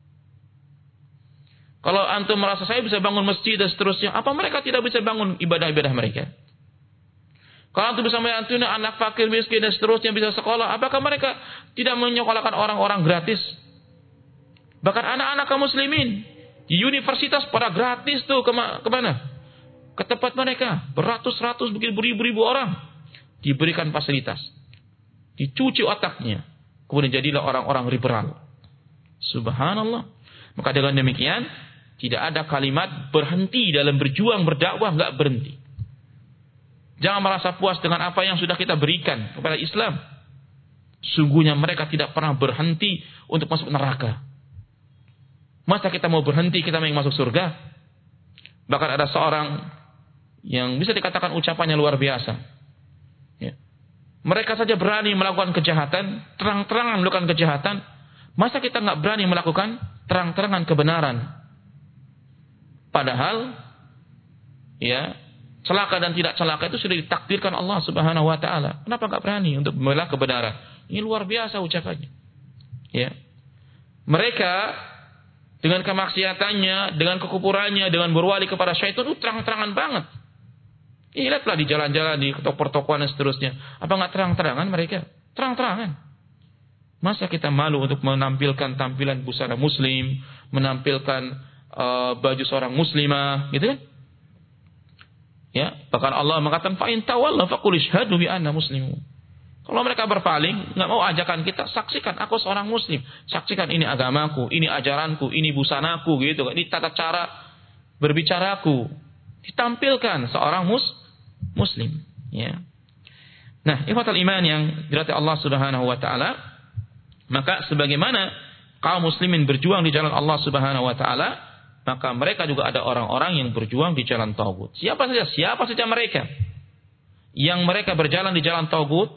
Kalau antum merasa saya bisa bangun masjid dan seterusnya, apa mereka tidak bisa bangun ibadah-ibadah mereka? Kalau antum bisa membantu anak fakir miskin dan seterusnya bisa sekolah, apakah mereka tidak menyekolahkan orang-orang gratis? Bahkan anak-anak kaum muslimin di universitas pada gratis tuh kema kemana? Ke tempat mereka, beratus-ratus mungkin beribu-ribu orang diberikan fasilitas, dicuci otaknya, kemudian jadilah orang-orang liberal. Subhanallah. Maka dengan demikian tidak ada kalimat berhenti dalam berjuang berdakwah, enggak berhenti. Jangan merasa puas dengan apa yang sudah kita berikan kepada Islam. Sungguhnya mereka tidak pernah berhenti untuk masuk neraka. Masa kita mau berhenti, kita mau masuk surga? Bahkan ada seorang yang bisa dikatakan ucapannya luar biasa. Ya. Mereka saja berani melakukan kejahatan, terang-terangan melakukan kejahatan. Masa kita nggak berani melakukan terang-terangan kebenaran? Padahal, ya, celaka dan tidak celaka itu sudah ditakdirkan Allah Subhanahu wa taala. Kenapa enggak berani untuk membela kebenaran? Ini luar biasa ucapannya. Ya. Mereka dengan kemaksiatannya, dengan kekufurannya, dengan berwali kepada syaitan itu terang-terangan banget. Ini lihatlah di jalan-jalan, di toko-tokoan dan seterusnya. Apa enggak terang-terangan mereka? Terang-terangan. Masa kita malu untuk menampilkan tampilan busana muslim, menampilkan uh, baju seorang muslimah, gitu kan? Ya, bahkan Allah mengatakan fa in tawalla faqul ishhadu bi anna muslimun. Kalau mereka berpaling, enggak mau ajakan kita, saksikan aku seorang muslim. Saksikan ini agamaku, ini ajaranku, ini busanaku gitu kan. Ini tata cara berbicaraku. Ditampilkan seorang mus muslim, ya. Nah, ikhwatal iman yang dirahmati Allah Subhanahu wa taala, maka sebagaimana kaum muslimin berjuang di jalan Allah Subhanahu wa taala, maka mereka juga ada orang-orang yang berjuang di jalan tauhid. Siapa saja? Siapa saja mereka yang mereka berjalan di jalan tauhid,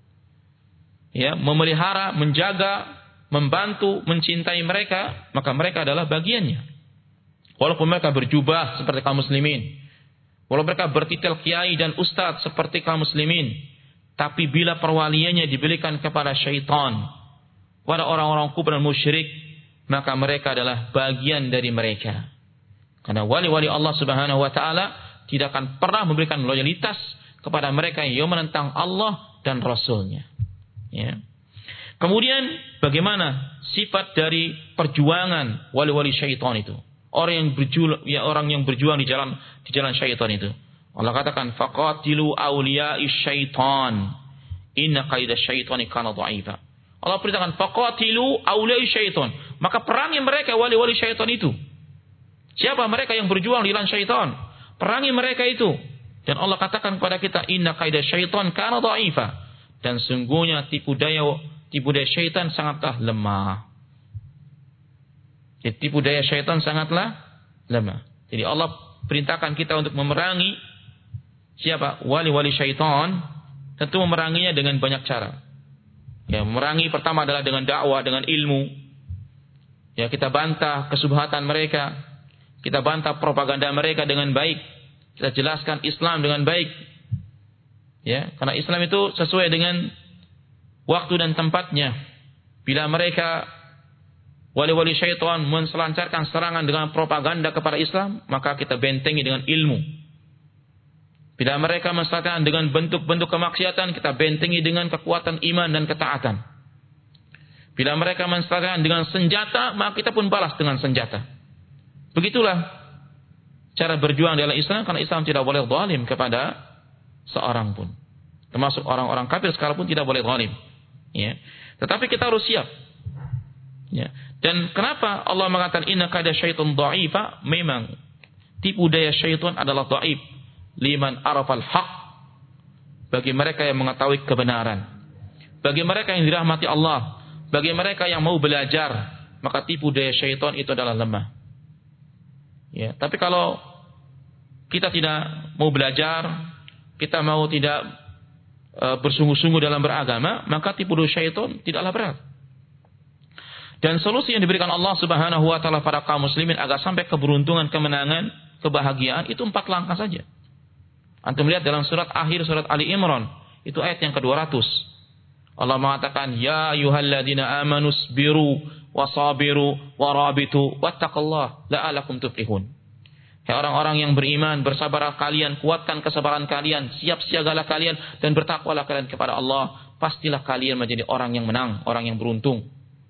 ya, memelihara, menjaga, membantu, mencintai mereka, maka mereka adalah bagiannya. Walaupun mereka berjubah seperti kaum muslimin, walaupun mereka bertitel kiai dan ustadz seperti kaum muslimin, tapi bila perwaliannya diberikan kepada syaitan, kepada orang-orang kufur dan musyrik, maka mereka adalah bagian dari mereka. Karena wali-wali Allah Subhanahu wa taala tidak akan pernah memberikan loyalitas kepada mereka yang menentang Allah dan Rasul-Nya. Ya. Kemudian bagaimana sifat dari perjuangan wali-wali syaitan itu? Orang yang berjuang, ya, orang yang berjuang di jalan di jalan syaitan itu. Allah katakan faqatilu awliya'i syaitan inna qaida syaitani kana dha'ifa. Allah perintahkan faqatilu awliya'i syaitan. Maka perangi mereka wali-wali syaitan itu. Siapa mereka yang berjuang di jalan syaitan? Perangi mereka itu. Dan Allah katakan kepada kita inna qaida syaitan kana dha'ifa. Dan sungguhnya tipu daya tipu daya syaitan sangatlah lemah. Jadi tipu daya syaitan sangatlah lemah. Jadi Allah perintahkan kita untuk memerangi siapa? Wali-wali syaitan. Tentu memeranginya dengan banyak cara. Ya, memerangi pertama adalah dengan dakwah, dengan ilmu. Ya, kita bantah kesubhatan mereka. Kita bantah propaganda mereka dengan baik. Kita jelaskan Islam dengan baik. Ya, karena Islam itu sesuai dengan waktu dan tempatnya. Bila mereka wali-wali syaitan menselancarkan serangan dengan propaganda kepada Islam, maka kita bentengi dengan ilmu. Bila mereka menstatekan dengan bentuk-bentuk kemaksiatan, kita bentengi dengan kekuatan iman dan ketaatan. Bila mereka menstatekan dengan senjata, maka kita pun balas dengan senjata. Begitulah cara berjuang dalam Islam, karena Islam tidak boleh zalim kepada seorang pun. Termasuk orang-orang kafir sekalipun tidak boleh zalim. Ya. Tetapi kita harus siap. Ya. Dan kenapa Allah mengatakan inna kaida syaitan dha'ifa? Memang tipu daya syaitan adalah dhaif. Liman arafal haq, bagi mereka yang mengetahui kebenaran, bagi mereka yang dirahmati Allah, bagi mereka yang mau belajar, maka tipu daya syaitan itu adalah lemah. Ya, tapi kalau kita tidak mau belajar, kita mau tidak e, bersungguh-sungguh dalam beragama, maka tipu daya syaitan tidaklah berat. Dan solusi yang diberikan Allah Subhanahu wa taala pada kaum muslimin agar sampai keberuntungan, kemenangan, kebahagiaan itu empat langkah saja. Antum lihat dalam surat akhir surat Ali Imran, itu ayat yang kedua ratus. Allah mengatakan, ya ayyuhalladzina amanu sabiru wasabiru warabitu wattaqullah la'alakum tuflihun. Hai orang-orang yang beriman, bersabarlah kalian, kuatkan kesabaran kalian, siap siagalah kalian dan bertakwalah kalian kepada Allah, pastilah kalian menjadi orang yang menang, orang yang beruntung.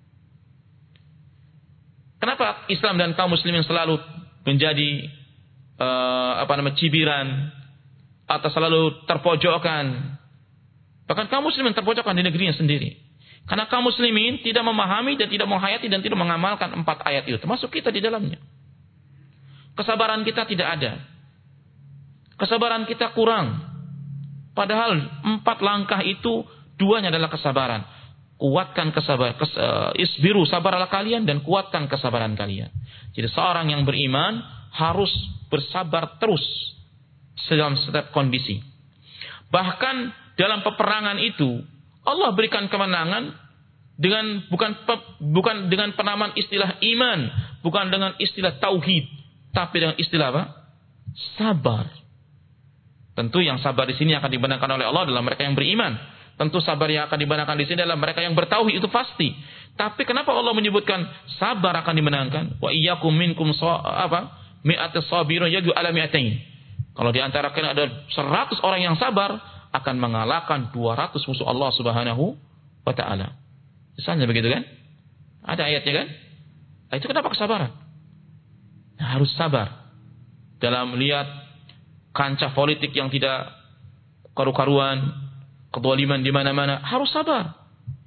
Kenapa Islam dan kaum muslimin selalu menjadi uh, apa namanya cibiran atau selalu terpojokkan? Bahkan kaum muslimin terpojokkan di negerinya sendiri. Karena kaum muslimin tidak memahami dan tidak menghayati dan tidak mengamalkan empat ayat itu. Termasuk kita di dalamnya. Kesabaran kita tidak ada. Kesabaran kita kurang. Padahal empat langkah itu, duanya adalah kesabaran. Kuatkan kesabaran. Kes, uh, isbiru, sabarlah kalian dan kuatkan kesabaran kalian. Jadi seorang yang beriman harus bersabar terus dalam setiap kondisi. Bahkan dalam peperangan itu Allah berikan kemenangan dengan bukan bukan dengan penamaan istilah iman, bukan dengan istilah tauhid, tapi dengan istilah apa? Sabar. Tentu yang sabar di sini akan dibenarkan oleh Allah adalah mereka yang beriman. Tentu sabar yang akan dibenarkan di sini adalah mereka yang bertauhid, itu pasti. Tapi kenapa Allah menyebutkan sabar akan dimenangkan? Wa iyyakum minkum apa? Mi'atus sabirun yadu ala mi'atain. Kalau di antara kalian ada seratus orang yang sabar, akan mengalahkan dua ratus musuh Allah Subhanahu wa taala. Misalnya begitu kan? Ada ayatnya kan? Itu kenapa kesabaran? Nah, harus sabar dalam melihat kancah politik yang tidak karu-karuan, kezaliman di mana-mana, harus sabar.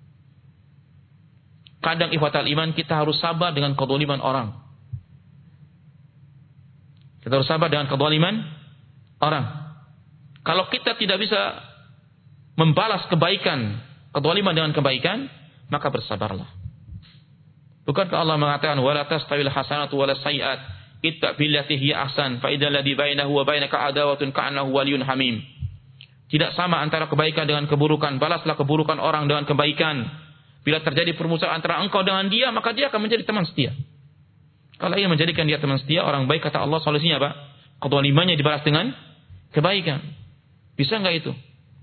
Kadang ikhwatal iman kita harus sabar dengan kezaliman orang. Kita harus sabar dengan kezaliman orang. Kalau kita tidak bisa membalas kebaikan, kezaliman dengan kebaikan, maka bersabarlah. Bukankah Allah mengatakan wala tastawil hasanatu wala sayyi'at itta billati hiya ahsan fa idzal ladzi bainahu wa bainaka adawatun ka'annahu waliyyun hamim. Tidak sama antara kebaikan dengan keburukan, balaslah keburukan orang dengan kebaikan. Bila terjadi permusuhan antara engkau dengan dia, maka dia akan menjadi teman setia. Kalau ia menjadikan dia teman setia, orang baik, kata Allah, solusinya apa? Kezalimannya dibalas dengan kebaikan. Bisa enggak itu?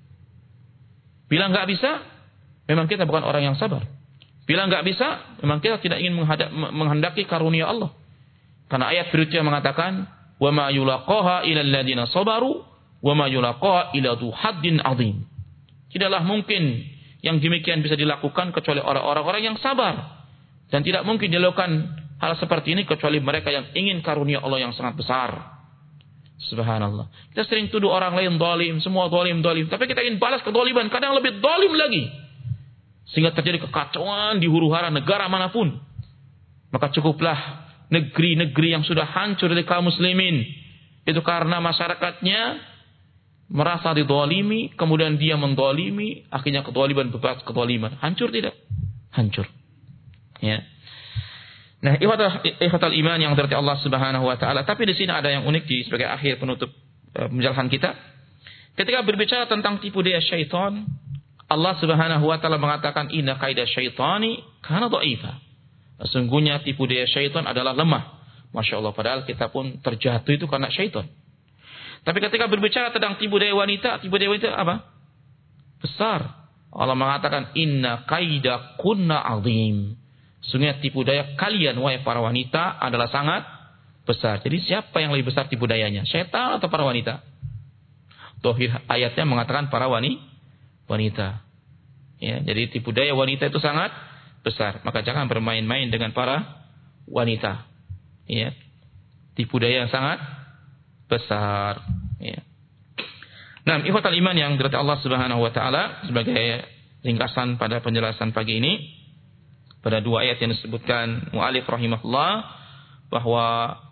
Bila enggak bisa, memang kita bukan orang yang sabar. Bila enggak bisa, memang kita tidak ingin menghadap, menghendaki karunia Allah. Karena ayat berikutnya mengatakan, "Wa ma yulaqaha ilal ladzina sabaru wa ma yulaqaha illa dzu haddin 'adzim." Tidaklah mungkin yang demikian bisa dilakukan kecuali orang-orang yang sabar. Dan tidak mungkin dilakukan hal seperti ini kecuali mereka yang ingin karunia Allah yang sangat besar. Subhanallah. Kita sering tuduh orang lain zalim, semua zalim, zalim. Tapi kita ingin balas kezaliman, kadang lebih zalim lagi. Sehingga terjadi kekacauan di huru-hara negara manapun. Maka cukuplah negeri-negeri yang sudah hancur dari kaum muslimin. Itu karena masyarakatnya merasa dizalimi, kemudian dia menzalimi, akhirnya kezaliman berbahas kezaliman. Hancur tidak? Hancur. Ya. Nah, ikhwatal iman yang dirahmati Allah Subhanahu wa taala. Tapi di sini ada yang unik di sebagai akhir penutup penjelasan kita. Ketika berbicara tentang tipu daya syaitan, Allah Subhanahu wa taala mengatakan inna kaida syaitani kana dha'ifa. Sesungguhnya tipu daya syaitan adalah lemah. Masya Allah, padahal kita pun terjatuh itu karena syaitan. Tapi ketika berbicara tentang tipu daya wanita, tipu daya wanita apa? Besar. Allah mengatakan inna kaida kunna 'azim. Sungguh tipu daya kalian wahai para wanita adalah sangat besar. Jadi siapa yang lebih besar tipu dayanya? Syaitan atau para wanita? Dohir ayatnya mengatakan para wani, wanita. Ya, jadi tipu daya wanita itu sangat besar. Maka jangan bermain-main dengan para wanita. Ya. Tipu daya yang sangat besar. Ya. Nah, ikhwatal iman yang dirahmati Allah Subhanahu wa taala, sebagai ringkasan pada penjelasan pagi ini pada dua ayat yang disebutkan mu'alif rahimahullah, bahwa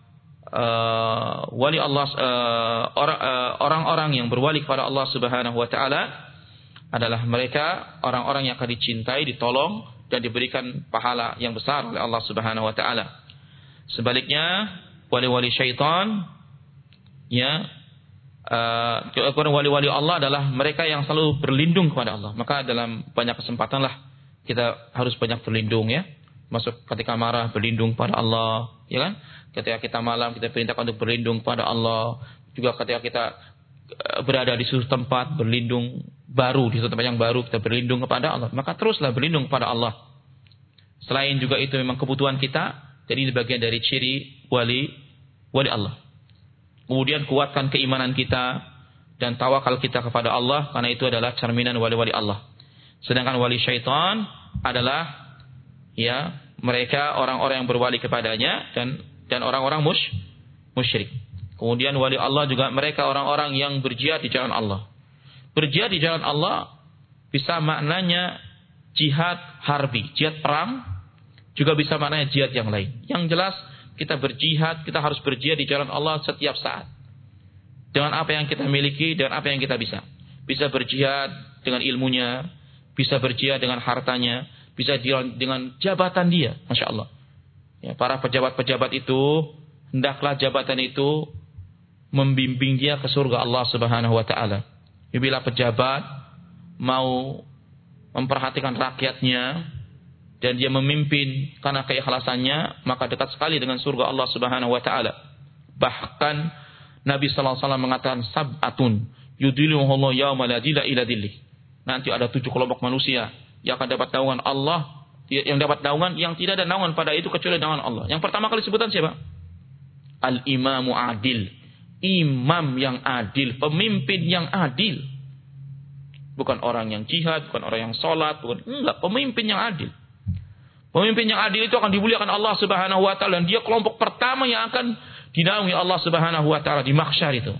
uh, wali Allah uh, orang, uh, orang-orang yang berwali kepada Allah Subhanahu wa taala adalah mereka orang-orang yang akan dicintai, ditolong dan diberikan pahala yang besar oleh Allah Subhanahu wa taala. Sebaliknya, wali-wali syaitan ya, uh, wali-wali Allah adalah mereka yang selalu berlindung kepada Allah. Maka dalam banyak kesempatan lah kita harus banyak berlindung ya. Masuk ketika marah berlindung pada Allah, ya kan? Ketika kita malam kita perintahkan untuk berlindung pada Allah. Juga ketika kita uh, berada di suatu tempat berlindung baru, di suatu tempat yang baru kita berlindung kepada Allah. Maka teruslah berlindung kepada Allah. Selain juga itu memang kebutuhan kita. Jadi ini bagian dari ciri wali wali Allah. Kemudian kuatkan keimanan kita dan tawakal kita kepada Allah, karena itu adalah cerminan wali-wali Allah. Sedangkan wali syaitan adalah ya mereka orang-orang yang berwali kepadanya dan dan orang-orang mush, musyrik. Kemudian wali Allah juga mereka orang-orang yang berjihad di jalan Allah. Berjihad di jalan Allah bisa maknanya jihad harbi, jihad perang, juga bisa maknanya jihad yang lain. Yang jelas kita berjihad, kita harus berjihad di jalan Allah setiap saat. Dengan apa yang kita miliki, dengan apa yang kita bisa. Bisa berjihad dengan ilmunya, bisa berjihad dengan hartanya, bisa dengan jabatan dia, Masya Allah. Ya, para pejabat-pejabat itu, hendaklah jabatan itu membimbing dia ke surga Allah Subhanahu wa taala. Bila pejabat mau memperhatikan rakyatnya dan dia memimpin karena keikhlasannya, maka dekat sekali dengan surga Allah Subhanahu wa taala. Bahkan Nabi sallallahu alaihi wasallam mengatakan sab'atun yudhilluhumullahu yauma la dhilla illa dhillih. Nanti ada tujuh kelompok manusia yang akan dapat naungan Allah, yang dapat naungan yang tidak ada naungan pada itu kecuali naungan Allah. Yang pertama kali sebutan siapa? Al-imamu adil. Imam yang adil, pemimpin yang adil. Bukan orang yang jihad, bukan orang yang sholat, bukan, enggak, pemimpin yang adil. Pemimpin yang adil itu akan dimuliakan Allah Subhanahu wa taala, dan dia kelompok pertama yang akan dinaungi Allah Subhanahu wa taala di mahsyar itu.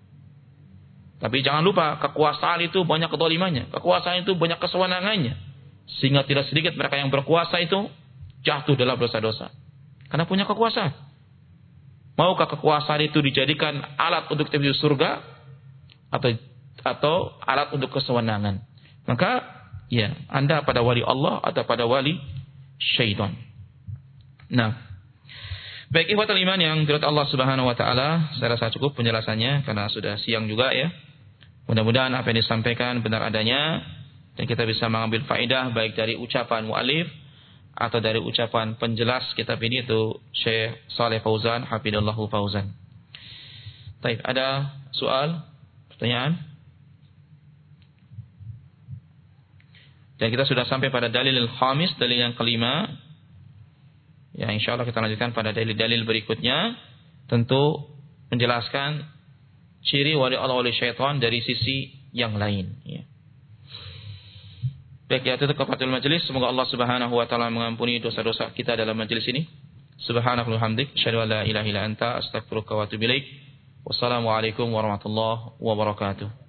Tapi jangan lupa, kekuasaan itu banyak kezalimannya, kekuasaan itu banyak kesewenangannya, sehingga tidak sedikit mereka yang berkuasa itu jatuh dalam dosa-dosa karena punya kekuasaan. Maukah kekuasaan itu dijadikan alat untuk menuju surga atau atau alat untuk kesewenangan? Maka ya, Anda pada wali Allah atau pada wali syaitan. Nah, baik ikhwatul iman yang dirahmati Allah Subhanahu wa taala, saya rasa cukup penjelasannya karena sudah siang juga ya. Mudah-mudahan apa yang disampaikan benar adanya dan kita bisa mengambil faedah baik dari ucapan mu'alif atau dari ucapan penjelas kitab ini, itu Syekh Shalih Fauzan hafidhallahu fauzan. Baik, ada soal, pertanyaan? Dan kita sudah sampai pada dalil al-khamis, dalil yang kelima. Ya, insyaallah kita lanjutkan pada dalil-dalil berikutnya. Tentu menjelaskan ciri wali Allah wali syaitan dari sisi yang lain. Ya. Baik, ya, tutup kafatul majelis. Semoga Allah Subhanahu wa taala mengampuni dosa-dosa kita dalam majelis ini. Subhanakallahumma hamdik, asyhadu an la ilaha illa anta, astaghfiruka wa atubu ilaik. Wassalamualaikum warahmatullahi wabarakatuh.